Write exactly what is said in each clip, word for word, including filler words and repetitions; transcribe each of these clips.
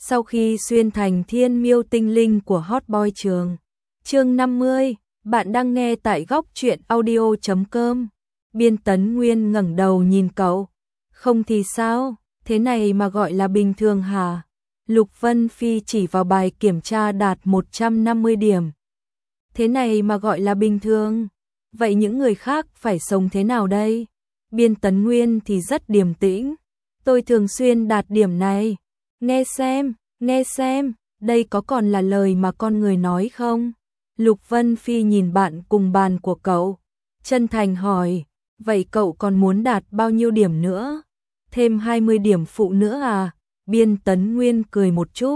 Sau khi xuyên thành thiên miêu tinh linh của Hot Boy Trường. Chương năm mươi, bạn đang nghe tại góc truyện audio chấm com. Biên Tấn Nguyên ngẩng đầu nhìn cậu. Không thì sao, thế này mà gọi là bình thường hả? Lục Vân Phi chỉ vào bài kiểm tra đạt một trăm năm mươi điểm. Thế này mà gọi là bình thường? Vậy những người khác phải sống thế nào đây? Biên Tấn Nguyên thì rất điềm tĩnh. Tôi thường xuyên đạt điểm này. Nghe xem, nghe xem, đây có còn là lời mà con người nói không? Lục Vân Phi nhìn bạn cùng bàn của cậu, chân thành hỏi, vậy cậu còn muốn đạt bao nhiêu điểm nữa? Thêm hai mươi điểm phụ nữa à? Biên Tấn Nguyên cười một chút.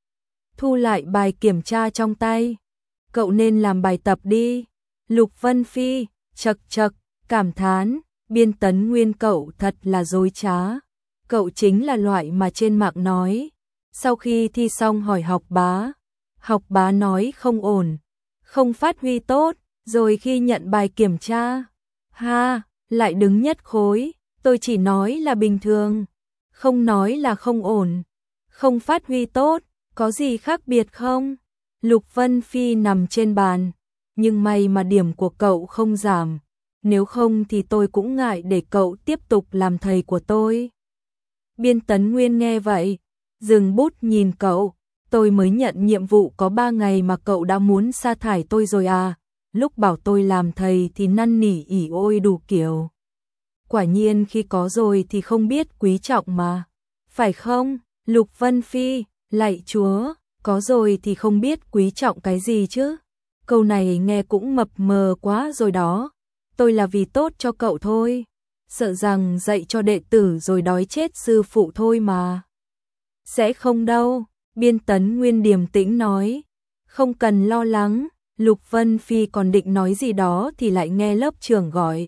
Thu lại bài kiểm tra trong tay. Cậu nên làm bài tập đi. Lục Vân Phi, chật chật, cảm thán, Biên Tấn Nguyên cậu thật là dối trá. Cậu chính là loại mà trên mạng nói. Sau khi thi xong hỏi học bá. Học bá nói không ổn, không phát huy tốt, rồi khi nhận bài kiểm tra. Ha, lại đứng nhất khối, tôi chỉ nói là bình thường, không nói là không ổn. Không phát huy tốt, có gì khác biệt không? Lục Vân Phi nằm trên bàn, nhưng may mà điểm của cậu không giảm, nếu không thì tôi cũng ngại để cậu tiếp tục làm thầy của tôi. Biên Tấn Nguyên nghe vậy, dừng bút nhìn cậu, tôi mới nhận nhiệm vụ có ba ngày mà cậu đã muốn sa thải tôi rồi à? Lúc bảo tôi làm thầy thì năn nỉ ỉ ôi đủ kiểu. Quả nhiên khi có rồi thì không biết quý trọng mà. Phải không, Lục Vân Phi, lạy chúa, có rồi thì không biết quý trọng cái gì chứ? Câu này nghe cũng mập mờ quá rồi đó. Tôi là vì tốt cho cậu thôi. Sợ rằng dạy cho đệ tử rồi đói chết sư phụ thôi mà. Sẽ không đâu, Biên Tấn Nguyên điềm tĩnh nói. Không cần lo lắng, Lục Vân Phi còn định nói gì đó thì lại nghe lớp trưởng gọi.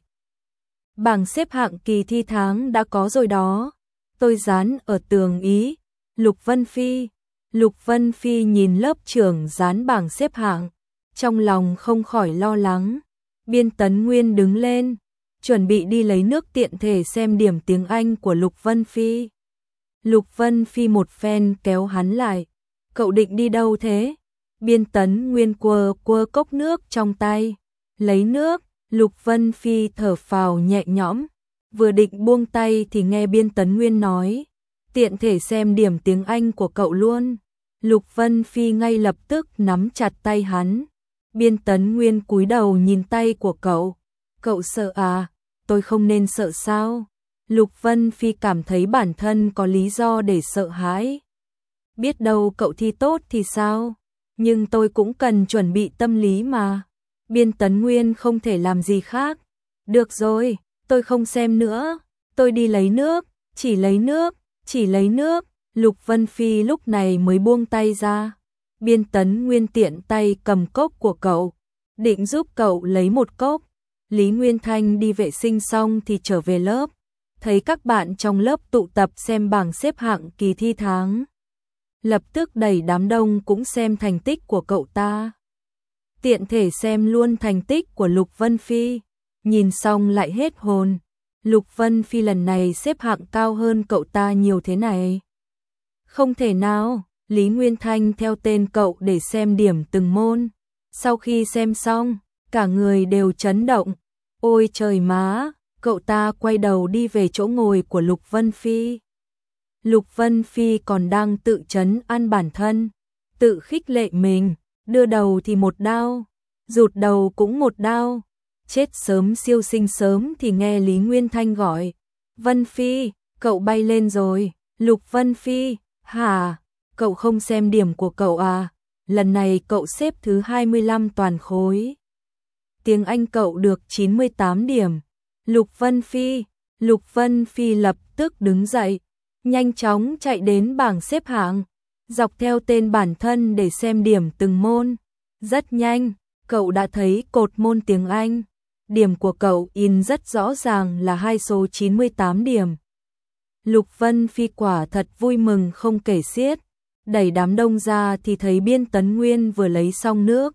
Bảng xếp hạng kỳ thi tháng đã có rồi đó. Tôi dán ở tường ý. Lục Vân Phi, Lục Vân Phi nhìn lớp trưởng dán bảng xếp hạng. Trong lòng không khỏi lo lắng. Biên Tấn Nguyên đứng lên, chuẩn bị đi lấy nước tiện thể xem điểm tiếng Anh của Lục Vân Phi. Lục Vân Phi một phen kéo hắn lại. Cậu định đi đâu thế? Biên Tấn Nguyên quơ quơ cốc nước trong tay. Lấy nước, Lục Vân Phi thở phào nhẹ nhõm. Vừa định buông tay thì nghe Biên Tấn Nguyên nói. Tiện thể xem điểm tiếng Anh của cậu luôn. Lục Vân Phi ngay lập tức nắm chặt tay hắn. Biên Tấn Nguyên cúi đầu nhìn tay của cậu. Cậu sợ à? Tôi không nên sợ sao? Lục Vân Phi cảm thấy bản thân có lý do để sợ hãi. Biết đâu cậu thi tốt thì sao? Nhưng tôi cũng cần chuẩn bị tâm lý mà. Biên Tấn Nguyên không thể làm gì khác. Được rồi, tôi không xem nữa. Tôi đi lấy nước, chỉ lấy nước, chỉ lấy nước. Lục Vân Phi lúc này mới buông tay ra. Biên Tấn Nguyên tiện tay cầm cốc của cậu, định giúp cậu lấy một cốc. Lý Nguyên Thanh đi vệ sinh xong thì trở về lớp. Thấy các bạn trong lớp tụ tập xem bảng xếp hạng kỳ thi tháng. Lập tức đẩy đám đông cũng xem thành tích của cậu ta. Tiện thể xem luôn thành tích của Lục Vân Phi. Nhìn xong lại hết hồn. Lục Vân Phi lần này xếp hạng cao hơn cậu ta nhiều thế này. Không thể nào, Lý Nguyên Thanh theo tên cậu để xem điểm từng môn. Sau khi xem xong, cả người đều chấn động. Ôi trời má, cậu ta quay đầu đi về chỗ ngồi của Lục Vân Phi. Lục Vân Phi còn đang tự trấn an bản thân, tự khích lệ mình, đưa đầu thì một đao, rụt đầu cũng một đao. Chết sớm siêu sinh sớm thì nghe Lý Nguyên Thanh gọi. Vân Phi, cậu bay lên rồi. Lục Vân Phi, hả? Cậu không xem điểm của cậu à? Lần này cậu xếp thứ hai mươi lăm toàn khối. Tiếng Anh cậu được chín mươi tám điểm. Lục Vân Phi, Lục Vân Phi lập tức đứng dậy, nhanh chóng chạy đến bảng xếp hạng, dọc theo tên bản thân để xem điểm từng môn. Rất nhanh, cậu đã thấy cột môn tiếng Anh. Điểm của cậu in rất rõ ràng là hai số chín mươi tám điểm. Lục Vân Phi quả thật vui mừng không kể xiết. Đẩy đám đông ra thì thấy Biên Tấn Nguyên vừa lấy xong nước.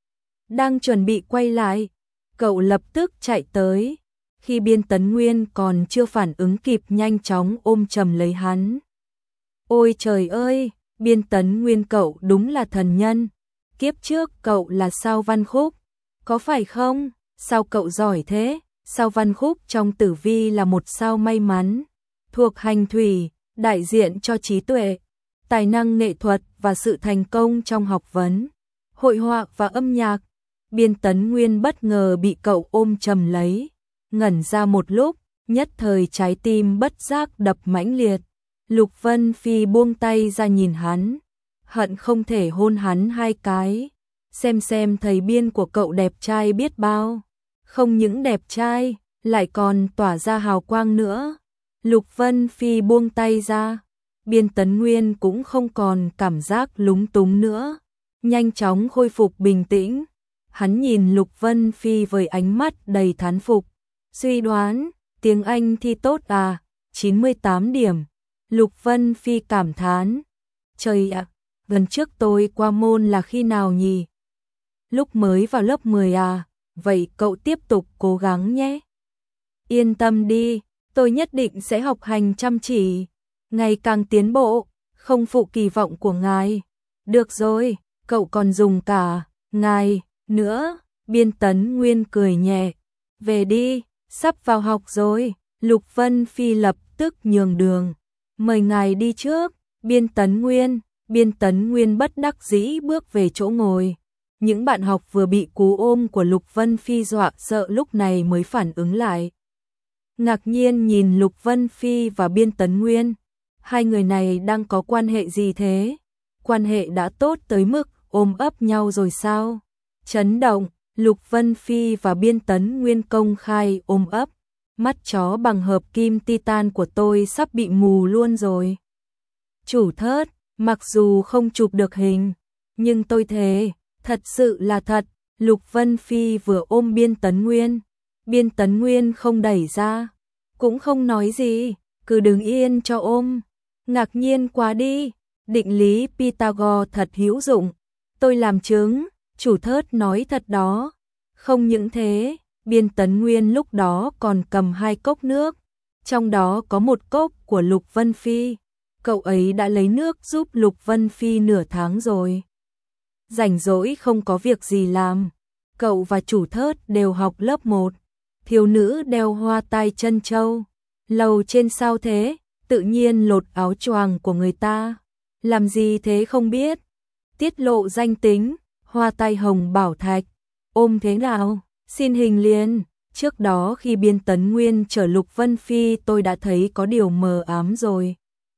Đang chuẩn bị quay lại, cậu lập tức chạy tới. Khi Biên Tấn Nguyên còn chưa phản ứng kịp nhanh chóng ôm chầm lấy hắn. Ôi trời ơi, Biên Tấn Nguyên cậu đúng là thần nhân. Kiếp trước cậu là sao văn khúc, có phải không? Sao cậu giỏi thế? Sao văn khúc trong tử vi là một sao may mắn, thuộc hành thủy, đại diện cho trí tuệ, tài năng nghệ thuật và sự thành công trong học vấn, hội họa và âm nhạc. Biên Tấn Nguyên bất ngờ bị cậu ôm chầm lấy, ngẩn ra một lúc, nhất thời trái tim bất giác đập mãnh liệt. Lục Vân Phi buông tay ra nhìn hắn, hận không thể hôn hắn hai cái. Xem xem thầy Biên của cậu đẹp trai biết bao, không những đẹp trai, lại còn tỏa ra hào quang nữa. Lục Vân Phi buông tay ra, Biên Tấn Nguyên cũng không còn cảm giác lúng túng nữa, nhanh chóng khôi phục bình tĩnh. Hắn nhìn Lục Vân Phi với ánh mắt đầy thán phục, suy đoán, tiếng Anh thi tốt à, chín mươi tám điểm. Lục Vân Phi cảm thán, trời ạ, lần trước tôi qua môn là khi nào nhỉ? Lúc mới vào lớp mười à, vậy cậu tiếp tục cố gắng nhé. Yên tâm đi, tôi nhất định sẽ học hành chăm chỉ, ngày càng tiến bộ, không phụ kỳ vọng của ngài. Được rồi, cậu còn dùng cả ngài nữa. Biên Tấn Nguyên cười nhẹ, về đi, sắp vào học rồi. Lục Vân Phi lập tức nhường đường, mời ngài đi trước. Biên Tấn Nguyên, Biên Tấn Nguyên bất đắc dĩ bước về chỗ ngồi. Những bạn học vừa bị cú ôm của Lục Vân Phi dọa sợ lúc này mới phản ứng lại. Ngạc nhiên nhìn Lục Vân Phi và Biên Tấn Nguyên, hai người này đang có quan hệ gì thế? Quan hệ đã tốt tới mức ôm ấp nhau rồi sao? Chấn động, Lục Vân Phi và Biên Tấn Nguyên công khai ôm ấp. Mắt chó bằng hợp kim titan của tôi sắp bị mù luôn rồi. Chủ thớt, mặc dù không chụp được hình, nhưng tôi thề, thật sự là thật. Lục Vân Phi vừa ôm Biên Tấn Nguyên, Biên Tấn Nguyên không đẩy ra, cũng không nói gì, cứ đứng yên cho ôm. Ngạc nhiên quá đi, định lý Pythagore thật hữu dụng, tôi làm chứng, chủ thớt nói thật đó. Không những thế, Biên Tấn Nguyên lúc đó còn cầm hai cốc nước, trong đó có một cốc của Lục Vân Phi, cậu ấy đã lấy nước giúp Lục Vân Phi nửa tháng rồi. Rảnh rỗi không có việc gì làm, cậu và chủ thớt đều học lớp một, thiếu nữ đeo hoa tai chân châu, lầu trên sao thế, tự nhiên lột áo choàng của người ta, làm gì thế không biết, tiết lộ danh tính, hoa tai hồng bảo thạch, ôm thế nào, xin hình liền. Trước đó khi Biên Tấn Nguyên chở Lục Vân Phi tôi đã thấy có điều mờ ám rồi,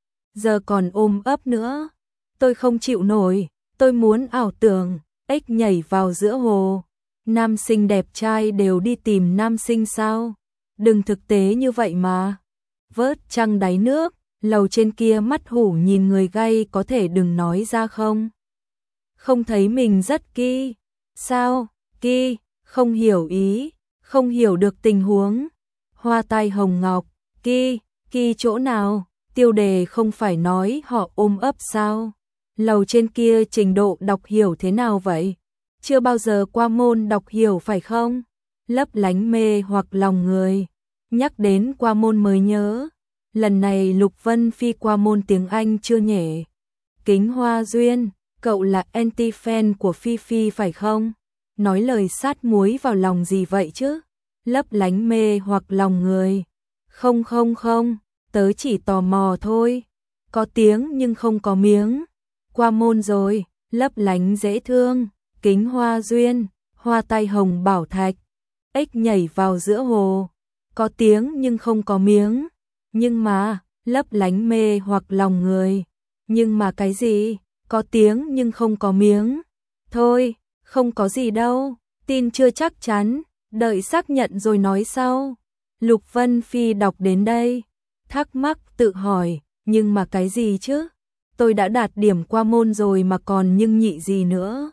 giờ còn ôm ấp nữa, tôi không chịu nổi. Tôi muốn ảo tưởng, ếch nhảy vào giữa hồ. Nam sinh đẹp trai đều đi tìm nam sinh sao? Đừng thực tế như vậy mà. Vớt trăng đáy nước, lầu trên kia mắt hủ nhìn người gay có thể đừng nói ra không? Không thấy mình rất ki. Sao? Ki, không hiểu ý, không hiểu được tình huống. Hoa tai hồng ngọc, ki, ki chỗ nào? Tiêu đề không phải nói họ ôm ấp sao? Lầu trên kia trình độ đọc hiểu thế nào vậy? Chưa bao giờ qua môn đọc hiểu phải không? Lấp lánh mê hoặc lòng người. Nhắc đến qua môn mới nhớ. Lần này Lục Vân Phi qua môn tiếng Anh chưa nhỉ? Kính Hoa Duyên, cậu là anti-fan của Phi Phi phải không? Nói lời sát muối vào lòng gì vậy chứ? Lấp lánh mê hoặc lòng người. Không không không, tớ chỉ tò mò thôi. Có tiếng nhưng không có miếng. Qua môn rồi, lấp lánh dễ thương, kính hoa duyên, hoa tai hồng bảo thạch, ếch nhảy vào giữa hồ, có tiếng nhưng không có miếng, nhưng mà, lấp lánh mê hoặc lòng người, nhưng mà cái gì, có tiếng nhưng không có miếng, thôi, không có gì đâu, tin chưa chắc chắn, đợi xác nhận rồi nói sau. Lục Vân Phi đọc đến đây, thắc mắc tự hỏi, nhưng mà cái gì chứ? Tôi đã đạt điểm qua môn rồi mà còn nhưng nhị gì nữa.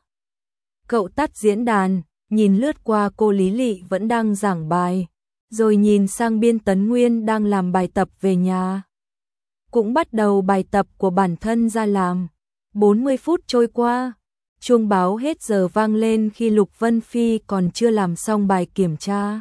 Cậu tắt diễn đàn, nhìn lướt qua cô Lý Lị vẫn đang giảng bài, rồi nhìn sang Biên Tấn Nguyên đang làm bài tập về nhà. Cũng bắt đầu bài tập của bản thân ra làm. bốn mươi phút trôi qua, chuông báo hết giờ vang lên khi Lục Vân Phi còn chưa làm xong bài kiểm tra.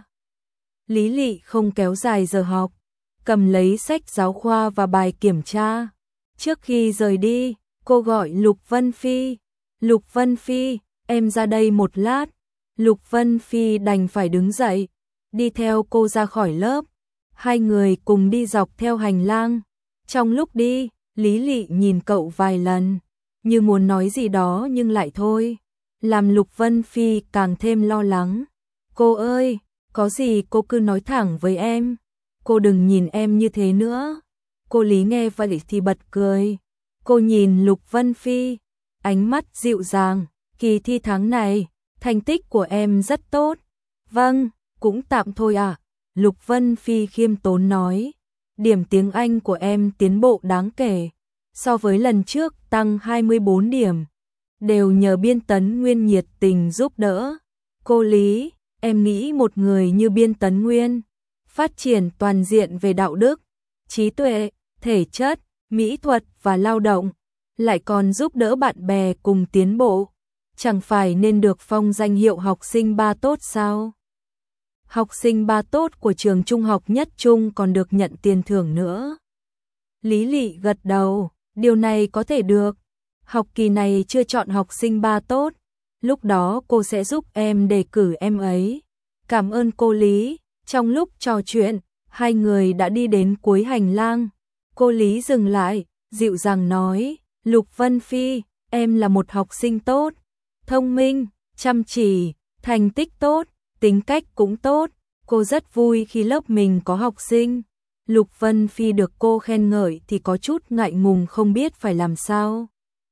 Lý Lị không kéo dài giờ học, cầm lấy sách giáo khoa và bài kiểm tra. Trước khi rời đi, Cô gọi Lục Vân Phi. Lục Vân Phi, em ra đây một lát. Lục Vân Phi đành phải đứng dậy, đi theo cô ra khỏi lớp. Hai người cùng đi dọc theo hành lang. Trong lúc đi, Lý Lị nhìn cậu vài lần, như muốn nói gì đó nhưng lại thôi, làm Lục Vân Phi càng thêm lo lắng. Cô ơi, có gì cô cứ nói thẳng với em, cô đừng nhìn em như thế nữa. Cô Lý nghe vậy thì bật cười. Cô nhìn Lục Vân Phi, ánh mắt dịu dàng. Kỳ thi tháng này, thành tích của em rất tốt. Vâng, cũng tạm thôi ạ. Lục Vân Phi khiêm tốn nói. Điểm tiếng Anh của em tiến bộ đáng kể, so với lần trước tăng hai mươi bốn điểm, đều nhờ Biên Tấn Nguyên nhiệt tình giúp đỡ. Cô Lý, em nghĩ một người như Biên Tấn Nguyên, phát triển toàn diện về đạo đức, trí tuệ, thể chất, mỹ thuật và lao động, lại còn giúp đỡ bạn bè cùng tiến bộ, chẳng phải nên được phong danh hiệu học sinh ba tốt sao? Học sinh ba tốt của trường trung học Nhất Trung còn được nhận tiền thưởng nữa. Lý Lị gật đầu, điều này có thể được. Học kỳ này chưa chọn học sinh ba tốt, lúc đó cô sẽ giúp em đề cử em ấy. Cảm ơn cô Lý. Trong lúc trò chuyện, hai người đã đi đến cuối hành lang. Cô Lý dừng lại, dịu dàng nói, Lục Vân Phi, em là một học sinh tốt, thông minh, chăm chỉ, thành tích tốt, tính cách cũng tốt. Cô rất vui khi lớp mình có học sinh. Lục Vân Phi được cô khen ngợi thì có chút ngại ngùng không biết phải làm sao.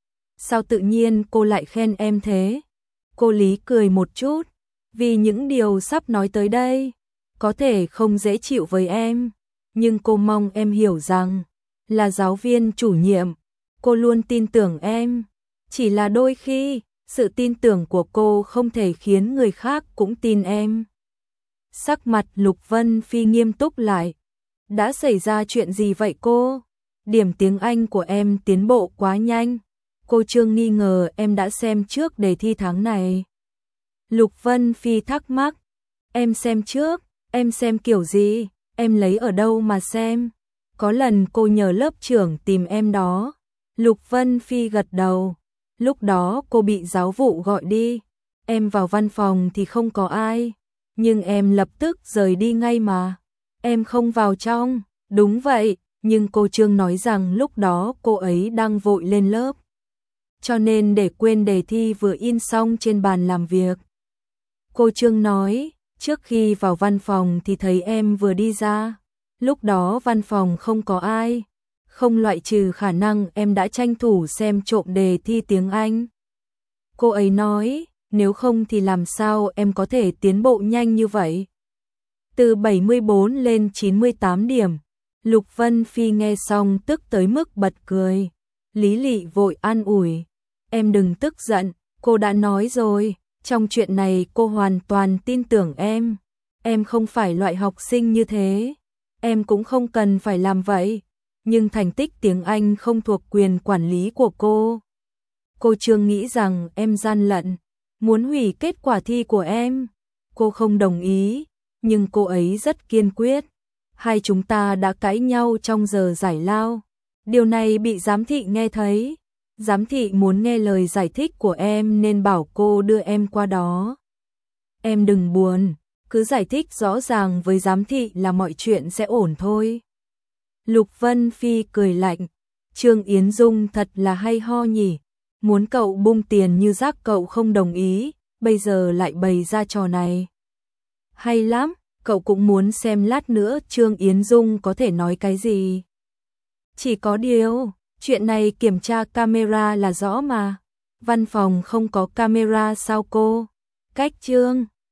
Sao tự nhiên cô lại khen em thế? Cô Lý cười một chút, vì những điều sắp nói tới đây có thể không dễ chịu với em, nhưng cô mong em hiểu rằng, là giáo viên chủ nhiệm, cô luôn tin tưởng em. Chỉ là đôi khi, sự tin tưởng của cô không thể khiến người khác cũng tin em. Sắc mặt Lục Vân Phi nghiêm túc lại. Đã xảy ra chuyện gì vậy cô? Điểm tiếng Anh của em tiến bộ quá nhanh. Cô Trương nghi ngờ em đã xem trước đề thi tháng này. Lục Vân Phi thắc mắc. Em xem trước, em xem kiểu gì? Em lấy ở đâu mà xem? Có lần cô nhờ lớp trưởng tìm em đó. Lục Vân Phi gật đầu. Lúc đó cô bị giáo vụ gọi đi. Em vào văn phòng thì không có ai, nhưng em lập tức rời đi ngay mà. Em không vào trong. Đúng vậy, nhưng cô Trương nói rằng lúc đó cô ấy đang vội lên lớp, cho nên để quên đề thi vừa in xong trên bàn làm việc. Cô Trương nói, trước khi vào văn phòng thì thấy em vừa đi ra. Lúc đó văn phòng không có ai, không loại trừ khả năng em đã tranh thủ xem trộm đề thi tiếng Anh. Cô ấy nói, nếu không thì làm sao em có thể tiến bộ nhanh như vậy? Từ bảy mươi bốn lên chín mươi tám điểm. Lục Vân Phi nghe xong tức tới mức bật cười. Lý Lị vội an ủi. Em đừng tức giận, cô đã nói rồi, trong chuyện này cô hoàn toàn tin tưởng em. Em không phải loại học sinh như thế, em cũng không cần phải làm vậy. Nhưng thành tích tiếng Anh không thuộc quyền quản lý của cô. Cô Trương nghĩ rằng em gian lận, muốn hủy kết quả thi của em. Cô không đồng ý, nhưng cô ấy rất kiên quyết. Hai chúng ta đã cãi nhau trong giờ giải lao. Điều này bị giám thị nghe thấy. Giám thị muốn nghe lời giải thích của em nên bảo cô đưa em qua đó. Em đừng buồn, cứ giải thích rõ ràng với giám thị là mọi chuyện sẽ ổn thôi. Lục Vân Phi cười lạnh. Trương Yến Dung thật là hay ho nhỉ. Muốn cậu bung tiền như rác cậu không đồng ý, bây giờ lại bày ra trò này. Hay lắm, cậu cũng muốn xem lát nữa Trương Yến Dung có thể nói cái gì. Chỉ có điều, chuyện này kiểm tra camera là rõ mà. Văn phòng không có camera sao cô? Cách Trương